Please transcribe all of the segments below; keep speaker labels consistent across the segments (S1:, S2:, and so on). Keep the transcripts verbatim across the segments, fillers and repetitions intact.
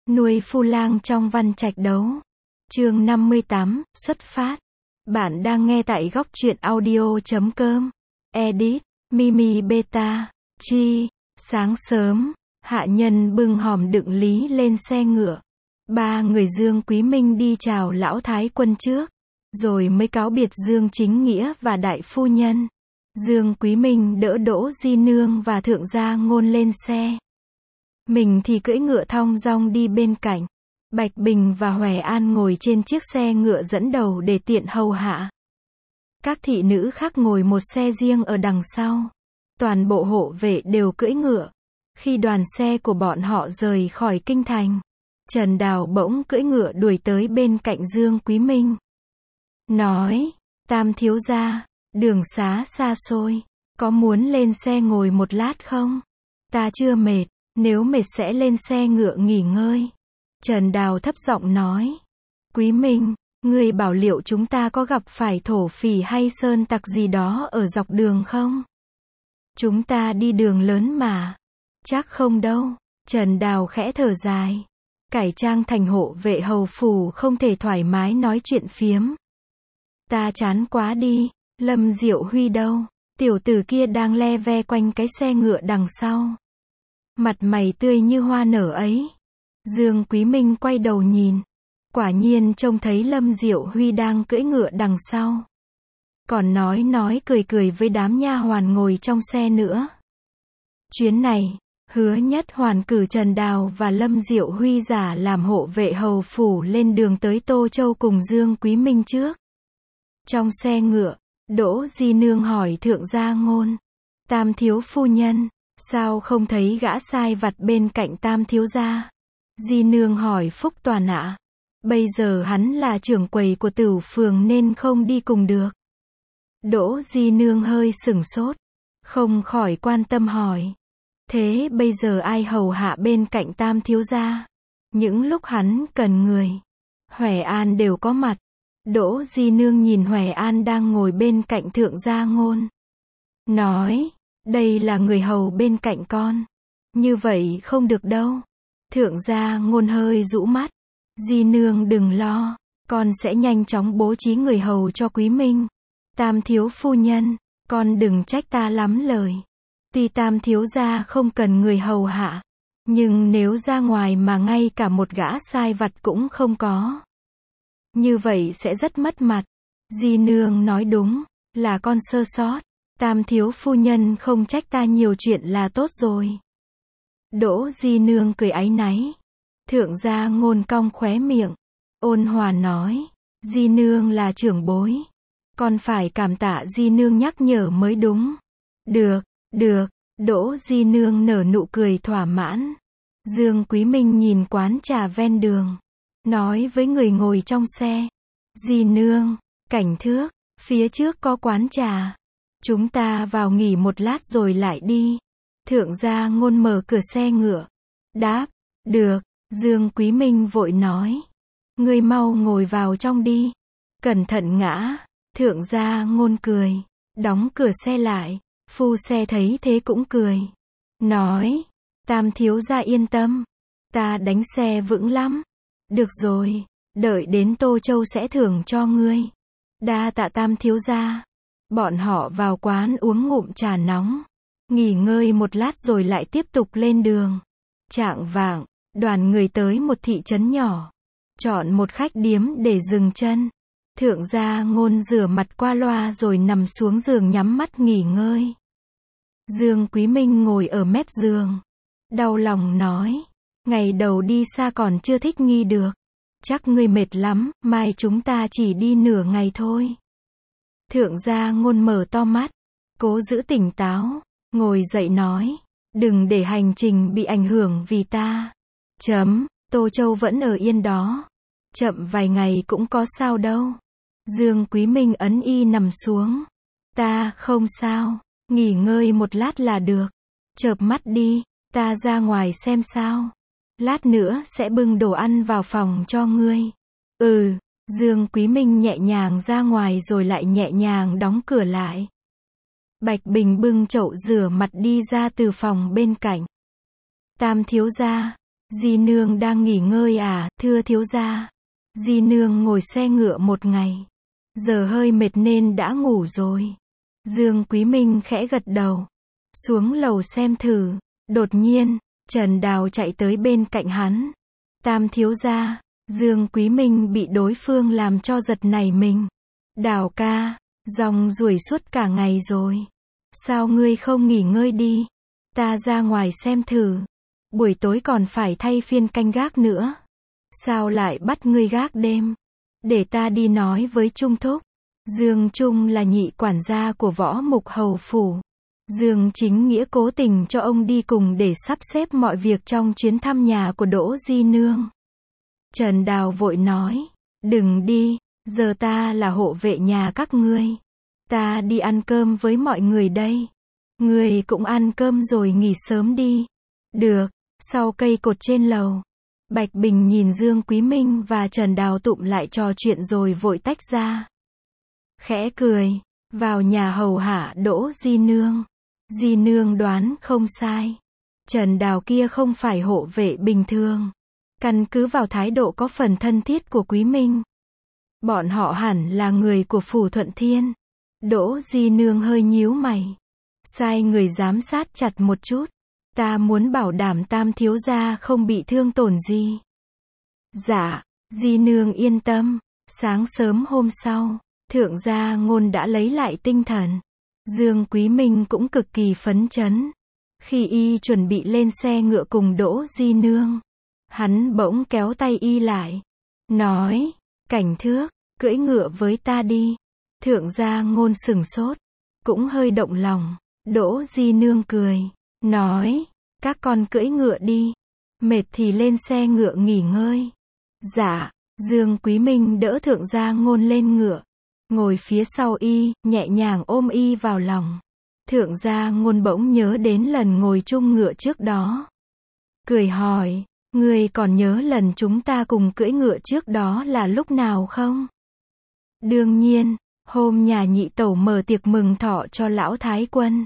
S1: Nuôi phu lang trong văn trạch đấu. Chương năm mươi tám, xuất phát. Bạn đang nghe tại góc truyện audio chấm com. Edit, Mimi Beta, Chi. Sáng sớm, hạ nhân bưng hòm đựng lý lên xe ngựa. Ba người Dương Quý Minh đi chào lão thái quân trước, rồi mới cáo biệt Dương Chính Nghĩa và đại phu nhân. Dương Quý Minh đỡ Đỗ Di Nương và Thượng Gia Ngôn lên xe. Mình thì cưỡi ngựa thong dong đi bên cạnh. Bạch Bình và Hoè An ngồi trên chiếc xe ngựa dẫn đầu để tiện hầu hạ. Các thị nữ khác ngồi một xe riêng ở đằng sau. Toàn bộ hộ vệ đều cưỡi ngựa. Khi đoàn xe của bọn họ rời khỏi kinh thành, Trần Đào bỗng cưỡi ngựa đuổi tới bên cạnh Dương Quý Minh. Nói, Tam thiếu gia, đường xá xa xôi, có muốn lên xe ngồi một lát không? Ta chưa mệt, nếu mệt sẽ lên xe ngựa nghỉ ngơi. Trần Đào thấp giọng nói. Quý Minh, ngươi bảo liệu chúng ta có gặp phải thổ phỉ hay sơn tặc gì đó ở dọc đường không? Chúng ta đi đường lớn mà. Chắc không đâu. Trần Đào khẽ thở dài. Cải trang thành hộ vệ hầu phủ không thể thoải mái nói chuyện phiếm. Ta chán quá đi. Lâm Diệu Huy đâu? Tiểu tử kia đang le ve quanh cái xe ngựa đằng sau. Mặt mày tươi như hoa nở ấy. Dương Quý Minh quay đầu nhìn. Quả nhiên trông thấy Lâm Diệu Huy đang cưỡi ngựa đằng sau. Còn nói nói cười cười với đám nha hoàn ngồi trong xe nữa. Chuyến này, Hứa Nhất Hoàn cử Trần Đào và Lâm Diệu Huy giả làm hộ vệ hầu phủ lên đường tới Tô Châu cùng Dương Quý Minh trước. Trong xe ngựa, Đỗ Di Nương hỏi Thượng Gia Ngôn. Tam thiếu phu nhân, sao không thấy gã sai vặt bên cạnh Tam thiếu gia? Di Nương hỏi Phúc Toàn ạ. Bây giờ hắn là trưởng quầy của Tửu phường nên không đi cùng được. Đỗ Di Nương hơi sửng sốt, không khỏi quan tâm hỏi. Thế bây giờ ai hầu hạ bên cạnh Tam thiếu gia? Những lúc hắn cần người, Hoè An đều có mặt. Đỗ Di Nương nhìn Hoè An đang ngồi bên cạnh Thượng Gia Ngôn. Nói, đây là người hầu bên cạnh con. Như vậy không được đâu. Thượng Gia Ngôn hơi rũ mắt. Di Nương đừng lo, con sẽ nhanh chóng bố trí người hầu cho Quý Minh. Tam thiếu phu nhân, con đừng trách ta lắm lời. Tuy Tam thiếu gia không cần người hầu hạ, nhưng nếu ra ngoài mà ngay cả một gã sai vặt cũng không có, như vậy sẽ rất mất mặt. Di Nương nói đúng, là con sơ sót. Tam thiếu phu nhân không trách ta nhiều chuyện là tốt rồi. Đỗ Di Nương cười áy náy. Thượng Gia Ngôn cong khóe miệng, ôn hòa nói. Di Nương là trưởng bối, con phải cảm tạ Di Nương nhắc nhở mới đúng. Được, được. Đỗ Di Nương nở nụ cười thỏa mãn. Dương Quý Minh nhìn quán trà ven đường, nói với người ngồi trong xe. Di Nương, Cảnh Thước, phía trước có quán trà. Chúng ta vào nghỉ một lát rồi lại đi. Thượng Gia Ngôn mở cửa xe ngựa. Đáp, được. Dương Quý Minh vội nói. Ngươi mau ngồi vào trong đi. Cẩn thận ngã. Thượng Gia Ngôn cười. Đóng cửa xe lại. Phu xe thấy thế cũng cười. Nói. Tam thiếu gia yên tâm. Ta đánh xe vững lắm. Được rồi. Đợi đến Tô Châu sẽ thưởng cho ngươi. Đa tạ Tam thiếu gia. Bọn họ vào quán uống ngụm trà nóng. Nghỉ ngơi một lát rồi lại tiếp tục lên đường. Chạng vạng, đoàn người tới một thị trấn nhỏ. Chọn một khách điếm để dừng chân. Thượng Gia Ngôn rửa mặt qua loa rồi nằm xuống giường nhắm mắt nghỉ ngơi. Dương Quý Minh ngồi ở mép giường. Đau lòng nói. Ngày đầu đi xa còn chưa thích nghi được. Chắc ngươi mệt lắm, mai chúng ta chỉ đi nửa ngày thôi. Thượng Gia Ngôn mở to mắt. Cố giữ tỉnh táo. Ngồi dậy nói. Đừng để hành trình bị ảnh hưởng vì ta. Chấm, Tô Châu vẫn ở yên đó. Chậm vài ngày cũng có sao đâu. Dương Quý Minh ấn y nằm xuống. Ta không sao. Nghỉ ngơi một lát là được. Chợp mắt đi. Ta ra ngoài xem sao. Lát nữa sẽ bưng đồ ăn vào phòng cho ngươi. Ừ. Dương Quý Minh nhẹ nhàng ra ngoài rồi lại nhẹ nhàng đóng cửa lại. Bạch Bình bưng chậu rửa mặt đi ra từ phòng bên cạnh. Tam thiếu gia, Di nương đang nghỉ ngơi à, thưa thiếu gia. Di nương ngồi xe ngựa một ngày. Giờ hơi mệt nên đã ngủ rồi. Dương Quý Minh khẽ gật đầu. Xuống lầu xem thử. Đột nhiên, Trần Đào chạy tới bên cạnh hắn. Tam thiếu gia. Dương Quý Minh bị đối phương làm cho giật nảy mình. Đào ca, rong ruổi suốt cả ngày rồi. Sao ngươi không nghỉ ngơi đi? Ta ra ngoài xem thử. Buổi tối còn phải thay phiên canh gác nữa. Sao lại bắt ngươi gác đêm? Để ta đi nói với Trung thúc. Dương Trung là nhị quản gia của Võ Mục Hầu phủ. Dương Chính Nghĩa cố tình cho ông đi cùng để sắp xếp mọi việc trong chuyến thăm nhà của Đỗ Di nương. Trần Đào vội nói, đừng đi, giờ ta là hộ vệ nhà các ngươi. Ta đi ăn cơm với mọi người đây. Ngươi cũng ăn cơm rồi nghỉ sớm đi. Được, sau cây cột trên lầu. Bạch Bình nhìn Dương Quý Minh và Trần Đào tụm lại trò chuyện rồi vội tách ra. Khẽ cười, vào nhà hầu hạ Đỗ Di nương. Di nương đoán không sai. Trần Đào kia không phải hộ vệ bình thường. Căn cứ vào thái độ có phần thân thiết của Quý Minh, bọn họ hẳn là người của phủ Thuận Thiên. Đỗ Di nương hơi nhíu mày. Sai người giám sát chặt một chút. Ta muốn bảo đảm Tam thiếu gia không bị thương tổn gì. Dạ, Di nương yên tâm. Sáng sớm hôm sau, thượng gia Ngôn đã lấy lại tinh thần. Dương Quý Minh cũng cực kỳ phấn chấn. Khi y chuẩn bị lên xe ngựa cùng Đỗ Di nương, hắn bỗng kéo tay y lại. Nói, Cảnh Thước, cưỡi ngựa với ta đi. Thượng gia Ngôn sửng sốt, cũng hơi động lòng. Đỗ Di nương cười, nói, các con cưỡi ngựa đi. Mệt thì lên xe ngựa nghỉ ngơi. Dạ, Dương Quý Minh đỡ thượng gia Ngôn lên ngựa. Ngồi phía sau y, nhẹ nhàng ôm y vào lòng. Thượng gia Ngôn bỗng nhớ đến lần ngồi chung ngựa trước đó. Cười hỏi, ngươi còn nhớ lần chúng ta cùng cưỡi ngựa trước đó là lúc nào không? Đương nhiên, hôm nhà nhị tẩu mở tiệc mừng thọ cho lão thái quân.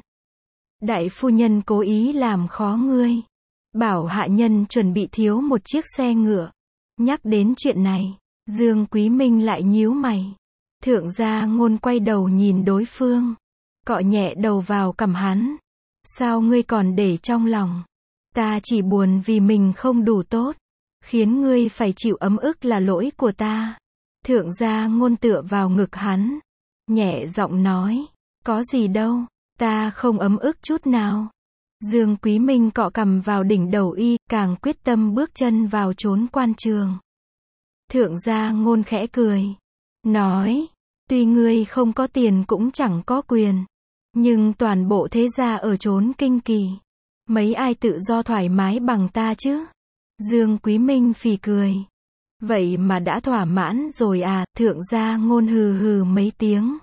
S1: Đại phu nhân cố ý làm khó ngươi. Bảo hạ nhân chuẩn bị thiếu một chiếc xe ngựa. Nhắc đến chuyện này, Dương Quý Minh lại nhíu mày. Thượng gia Ngôn quay đầu nhìn đối phương. Cọ nhẹ đầu vào cằm hắn. Sao ngươi còn để trong lòng? Ta chỉ buồn vì mình không đủ tốt. Khiến ngươi phải chịu ấm ức là lỗi của ta. Thượng gia Ngôn tựa vào ngực hắn. Nhẹ giọng nói. Có gì đâu. Ta không ấm ức chút nào. Dương Quý Minh cọ cằm vào đỉnh đầu y, càng quyết tâm bước chân vào chốn quan trường. Thượng gia Ngôn khẽ cười. Nói. Tuy ngươi không có tiền cũng chẳng có quyền. Nhưng toàn bộ thế gia ở chốn Kinh Kỳ. Mấy ai tự do thoải mái bằng ta chứ? Dương Quý Minh phì cười. Vậy mà đã thỏa mãn rồi à? Thượng gia Ngôn hừ hừ mấy tiếng.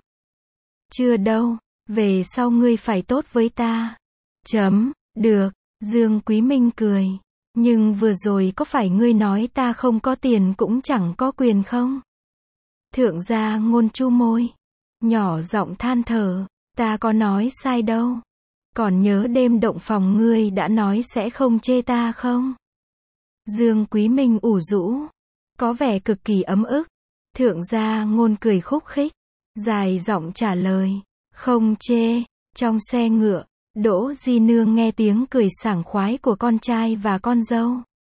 S1: Chưa đâu, về sau ngươi phải tốt với ta. Chấm, được, Dương Quý Minh cười. Nhưng vừa rồi có phải ngươi nói ta không có tiền cũng chẳng có quyền không? Thượng gia Ngôn chu môi. Nhỏ giọng than thở. Ta có nói sai đâu. Còn nhớ đêm động phòng ngươi đã nói sẽ không chê ta không? Dương Quý Minh ủ rũ. Có vẻ cực kỳ ấm ức. Thượng gia Ngôn cười khúc khích. Dài giọng trả lời. Không chê. Trong xe ngựa, Đỗ Di nương nghe tiếng cười sảng khoái của con trai và con dâu.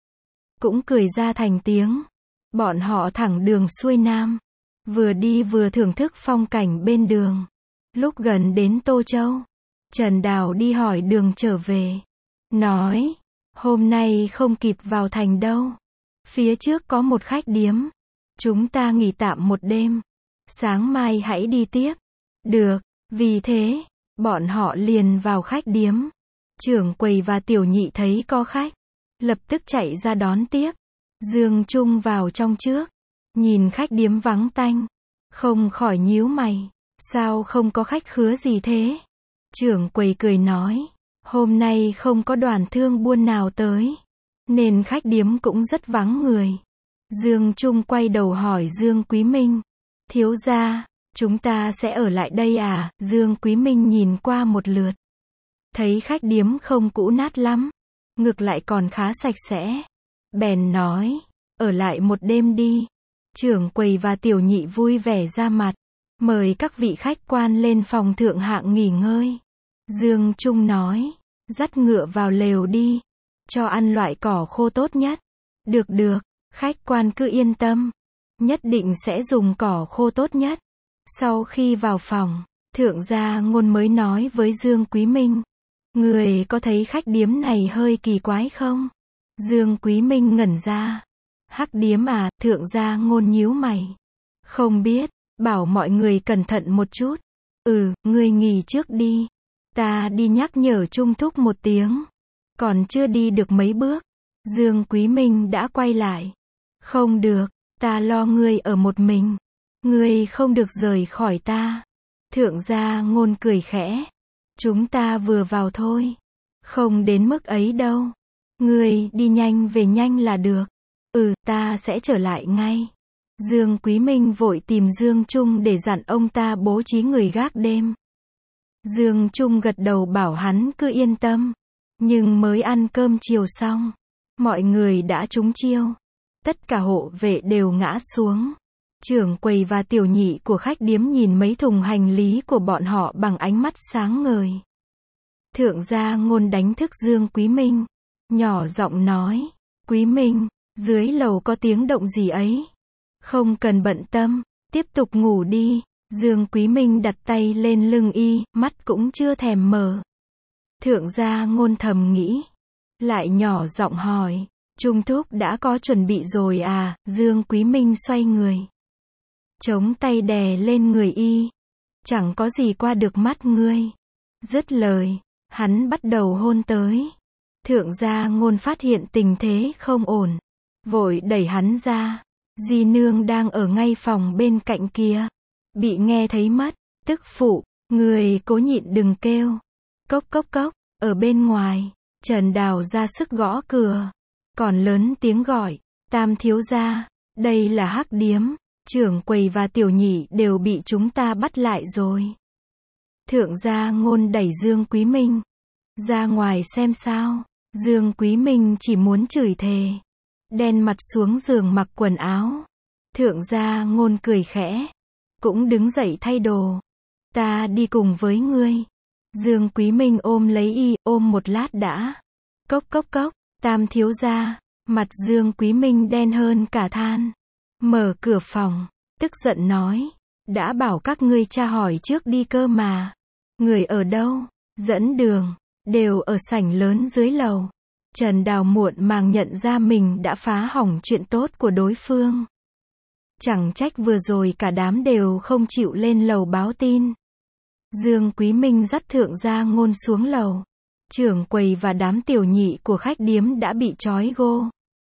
S1: Cũng cười ra thành tiếng. Bọn họ thẳng đường xuôi nam. Vừa đi vừa thưởng thức phong cảnh bên đường. Lúc gần đến Tô Châu, Trần Đào đi hỏi đường trở về. Nói, hôm nay không kịp vào thành đâu. Phía trước có một khách điếm. Chúng ta nghỉ tạm một đêm. Sáng mai hãy đi tiếp. Được, vì thế, bọn họ liền vào khách điếm. Trưởng quầy và tiểu nhị thấy có khách, lập tức chạy ra đón tiếp. Dương Trung vào trong trước. Nhìn khách điếm vắng tanh, không khỏi nhíu mày. Sao không có khách khứa gì thế? Trưởng quầy cười nói, hôm nay không có đoàn thương buôn nào tới, nên khách điếm cũng rất vắng người. Dương Trung quay đầu hỏi Dương Quý Minh, thiếu gia, chúng ta sẽ ở lại đây à? Dương Quý Minh nhìn qua một lượt, thấy khách điếm không cũ nát lắm, ngược lại còn khá sạch sẽ. bèn nói, ở lại một đêm đi. Trưởng quầy và tiểu nhị vui vẻ ra mặt, mời các vị khách quan lên phòng thượng hạng nghỉ ngơi. Dương Trung nói, dắt ngựa vào lều đi, cho ăn loại cỏ khô tốt nhất. Được được, khách quan cứ yên tâm, nhất định sẽ dùng cỏ khô tốt nhất. Sau khi vào phòng, thượng gia Ngôn mới nói với Dương Quý Minh, người có thấy khách điếm này hơi kỳ quái không? Dương Quý Minh ngẩn ra. Hắc điếm à? Thượng gia Ngôn nhíu mày. Không biết, bảo mọi người cẩn thận một chút. Ừ, ngươi nghỉ trước đi. Ta đi nhắc nhở Trung Thúc một tiếng. Còn chưa đi được mấy bước, Dương Quý Minh đã quay lại. Không được, ta lo ngươi ở một mình. Ngươi không được rời khỏi ta. Thượng gia Ngôn cười khẽ. Chúng ta vừa vào thôi. Không đến mức ấy đâu. Ngươi đi nhanh về nhanh là được. Ừ, ta sẽ trở lại ngay. Dương Quý Minh vội tìm Dương Trung để dặn ông ta bố trí người gác đêm. Dương Trung gật đầu bảo hắn cứ yên tâm. Nhưng mới ăn cơm chiều xong, mọi người đã trúng chiêu. Tất cả hộ vệ đều ngã xuống. Trưởng quầy và tiểu nhị của khách điếm nhìn mấy thùng hành lý của bọn họ bằng ánh mắt sáng ngời. Thượng gia Ngôn đánh thức Dương Quý Minh, nhỏ giọng nói, Quý Minh, dưới lầu có tiếng động gì ấy. Không cần bận tâm, tiếp tục ngủ đi. Dương Quý Minh đặt tay lên lưng y, mắt cũng chưa thèm mở. Thượng gia Ngôn thầm nghĩ, lại nhỏ giọng hỏi, Trung Thúc đã có chuẩn bị rồi à? Dương Quý Minh xoay người, chống tay đè lên người y, chẳng có gì qua được mắt ngươi. Dứt lời, hắn bắt đầu hôn tới. Thượng gia Ngôn phát hiện tình thế không ổn, vội đẩy hắn ra. Di nương đang ở ngay phòng bên cạnh kia, bị nghe thấy mất. Tức phụ, người cố nhịn đừng kêu. Cốc cốc cốc, ở bên ngoài, Trần Đào ra sức gõ cửa, còn lớn tiếng gọi, Tam thiếu gia, đây là hắc điếm, trưởng quầy và tiểu nhị đều bị chúng ta bắt lại rồi. Thượng gia Ngôn đẩy Dương Quý Minh ra ngoài xem sao. Dương Quý Minh chỉ muốn chửi thề, đen mặt xuống giường mặc quần áo. Thượng gia Ngôn cười khẽ, cũng đứng dậy thay đồ. Ta đi cùng với ngươi. Dương Quý Minh ôm lấy y, ôm một lát đã. Cốc cốc cốc, Tam thiếu gia, mặt Dương Quý Minh đen hơn cả than. Mở cửa phòng, tức giận nói, đã bảo các ngươi tra hỏi trước đi cơ mà. Người ở đâu? Dẫn đường, đều ở sảnh lớn dưới lầu. Trần Đào muộn màng nhận ra mình đã phá hỏng chuyện tốt của đối phương. Chẳng trách vừa rồi cả đám đều không chịu lên lầu báo tin. Dương Quý Minh dắt Thượng gia Ngôn xuống lầu. Trưởng quầy và đám tiểu nhị của khách điếm đã bị trói gô,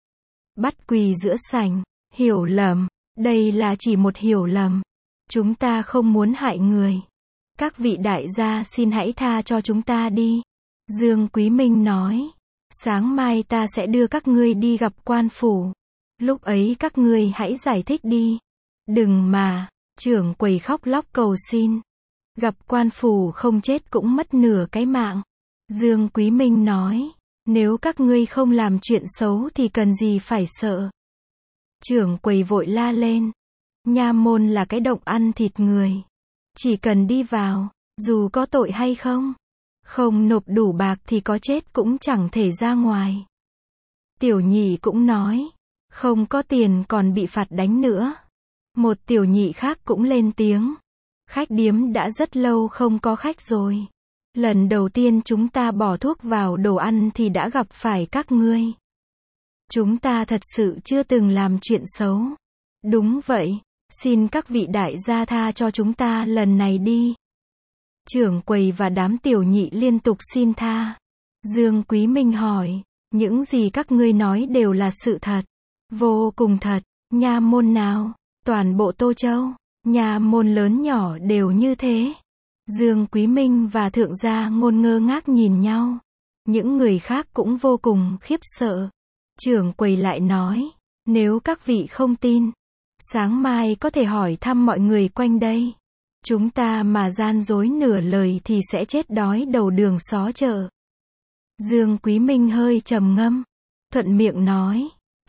S1: bắt quỳ giữa sảnh. Hiểu lầm, đây là chỉ một hiểu lầm. Chúng ta không muốn hại người. Các vị đại gia xin hãy tha cho chúng ta đi. Dương Quý Minh nói, sáng mai ta sẽ đưa các ngươi đi gặp quan phủ. Lúc ấy các ngươi hãy giải thích đi. Đừng mà, trưởng quầy khóc lóc cầu xin. Gặp quan phủ không chết cũng mất nửa cái mạng. Dương Quý Minh nói, nếu các ngươi không làm chuyện xấu thì cần gì phải sợ. Trưởng quầy vội la lên, nha môn là cái động ăn thịt người. Chỉ cần đi vào, dù có tội hay không, không nộp đủ bạc thì có chết cũng chẳng thể ra ngoài. Tiểu nhị cũng nói, không có tiền còn bị phạt đánh nữa. Một tiểu nhị khác cũng lên tiếng, khách điếm đã rất lâu không có khách rồi. Lần đầu tiên chúng ta bỏ thuốc vào đồ ăn thì đã gặp phải các ngươi. Chúng ta thật sự chưa từng làm chuyện xấu. Đúng vậy, xin các vị đại gia tha cho chúng ta lần này đi. Trưởng quầy và đám tiểu nhị liên tục xin tha. Dương Quý Minh hỏi, những gì các ngươi nói đều là sự thật. Vô cùng thật. Nha môn nào? Toàn bộ Tô Châu, nha môn lớn nhỏ đều như thế. Dương Quý Minh và Thượng gia Ngôn ngơ ngác nhìn nhau. Những người khác cũng vô cùng khiếp sợ. Trưởng quầy lại nói, nếu các vị không tin, sáng mai có thể hỏi thăm mọi người quanh đây. Chúng ta mà gian dối nửa lời thì sẽ chết đói đầu đường xó chợ. Dương Quý Minh hơi trầm ngâm, thuận miệng nói,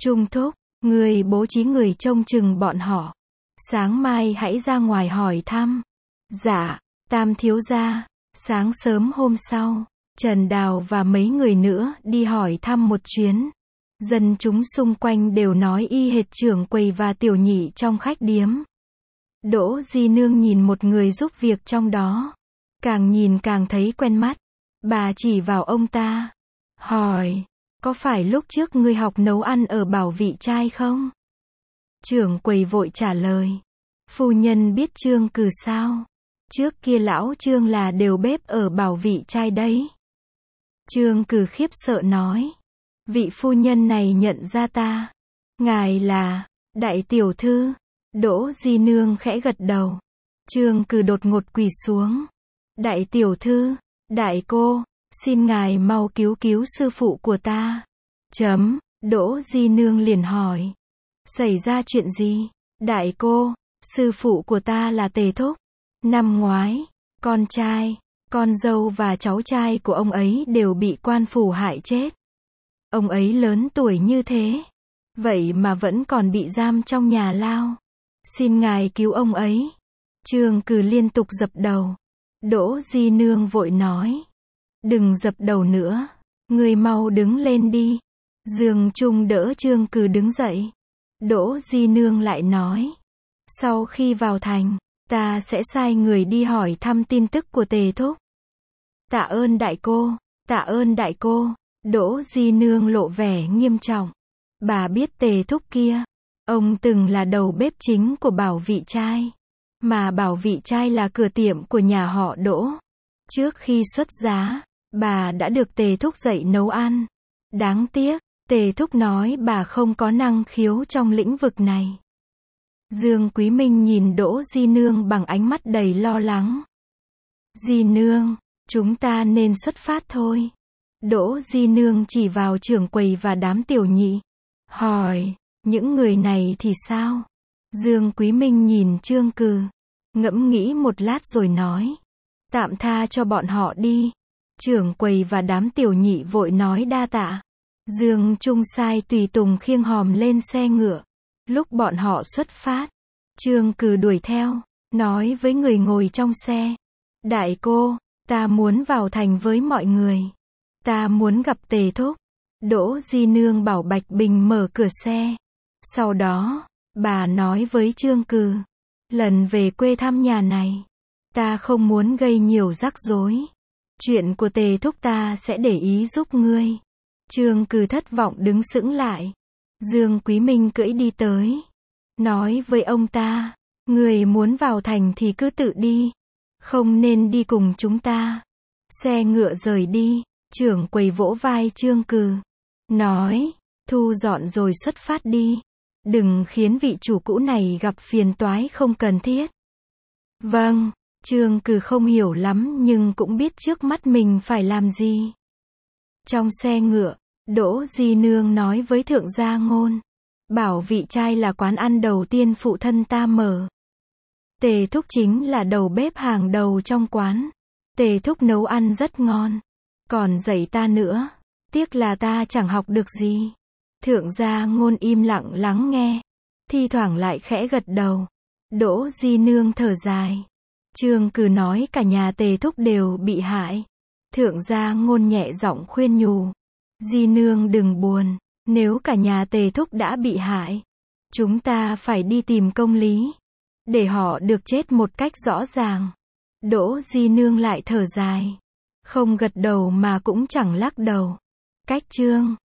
S1: Trung thúc, người bố trí người trông chừng bọn họ. Sáng mai hãy ra ngoài hỏi thăm. Dạ, Tam thiếu gia. Sáng sớm hôm sau, Trần Đào và mấy người nữa đi hỏi thăm một chuyến. Dân chúng xung quanh đều nói y hệt trưởng quầy và tiểu nhị trong khách điếm. Đỗ Di Nương nhìn một người giúp việc trong đó. Càng nhìn càng thấy quen mắt. Bà chỉ vào ông ta. Hỏi, có phải lúc trước ngươi học nấu ăn ở Bảo Vị Trai không? Trưởng quầy vội trả lời. Phu nhân biết Trương Cừ sao? Trước kia lão Trương là đều bếp ở Bảo Vị Trai đấy. Trương Cừ khiếp sợ nói. Vị phu nhân này nhận ra ta. Ngài là đại tiểu thư. Đỗ Di Nương khẽ gật đầu. Trương Cừ đột ngột quỳ xuống. Đại tiểu thư, đại cô, xin ngài mau cứu cứu sư phụ của ta. Chấm, Đỗ Di Nương liền hỏi. Xảy ra chuyện gì? Đại cô, sư phụ của ta là Tề Thúc. Năm ngoái, con trai, con dâu và cháu trai của ông ấy đều bị quan phủ hại chết. Ông ấy lớn tuổi như thế, vậy mà vẫn còn bị giam trong nhà lao. Xin ngài cứu ông ấy. Trương Cừ liên tục dập đầu. Đỗ Di Nương vội nói. Đừng dập đầu nữa. Người mau đứng lên đi. Dương Trung đỡ Trương Cừ đứng dậy. Đỗ Di Nương lại nói. Sau khi vào thành, ta sẽ sai người đi hỏi thăm tin tức của Tề Thúc. Tạ ơn đại cô, tạ ơn đại cô. Đỗ Di Nương lộ vẻ nghiêm trọng. Bà biết Tề Thúc kia. Ông từng là đầu bếp chính của Bảo Vị Trai. Mà Bảo Vị Trai là cửa tiệm của nhà họ Đỗ. Trước khi xuất giá, bà đã được Tề Thúc dạy nấu ăn. Đáng tiếc, Tề Thúc nói bà không có năng khiếu trong lĩnh vực này. Dương Quý Minh nhìn Đỗ Di Nương bằng ánh mắt đầy lo lắng. Di Nương, chúng ta nên xuất phát thôi. Đỗ Di Nương chỉ vào trưởng quầy và đám tiểu nhị. Hỏi, những người này thì sao? Dương Quý Minh nhìn Trương Cừ, ngẫm nghĩ một lát rồi nói. Tạm tha cho bọn họ đi. Trưởng quầy và đám tiểu nhị vội nói đa tạ. Dương Trung sai tùy tùng khiêng hòm lên xe ngựa. Lúc bọn họ xuất phát, Trương Cừ đuổi theo, nói với người ngồi trong xe. Đại cô, ta muốn vào thành với mọi người. Ta muốn gặp Tề Thúc. Đỗ Di Nương bảo Bạch Bình mở cửa xe. Sau đó, bà nói với Trương Cừ. Lần về quê thăm nhà này, ta không muốn gây nhiều rắc rối. Chuyện của Tề Thúc ta sẽ để ý giúp ngươi. Trương Cừ thất vọng đứng sững lại. Dương Quý Minh cưỡi đi tới. Nói với ông ta. Người muốn vào thành thì cứ tự đi. Không nên đi cùng chúng ta. Xe ngựa rời đi. Trưởng quầy vỗ vai Trương Cừ. Nói. Thu dọn rồi xuất phát đi. Đừng khiến vị chủ cũ này gặp phiền toái không cần thiết. Vâng. Trương Cừ không hiểu lắm nhưng cũng biết trước mắt mình phải làm gì. Trong xe ngựa, Đỗ Di Nương nói với Thượng Gia Ngôn. Bảo Vị Trai là quán ăn đầu tiên phụ thân ta mở. Tề Thúc chính là đầu bếp hàng đầu trong quán. Tề Thúc nấu ăn rất ngon. Còn dạy ta nữa. Tiếc là ta chẳng học được gì. Thượng Gia Ngôn im lặng lắng nghe. Thi thoảng lại khẽ gật đầu. Đỗ Di Nương thở dài. Trương Cừ nói cả nhà Tề Thúc đều bị hại. Thượng Gia Ngôn nhẹ giọng khuyên nhủ. Di Nương đừng buồn. Nếu cả nhà Tề Thúc đã bị hại, chúng ta phải đi tìm công lý. Để họ được chết một cách rõ ràng. Đỗ Di Nương lại thở dài. Không gật đầu mà cũng chẳng lắc đầu. Cách chương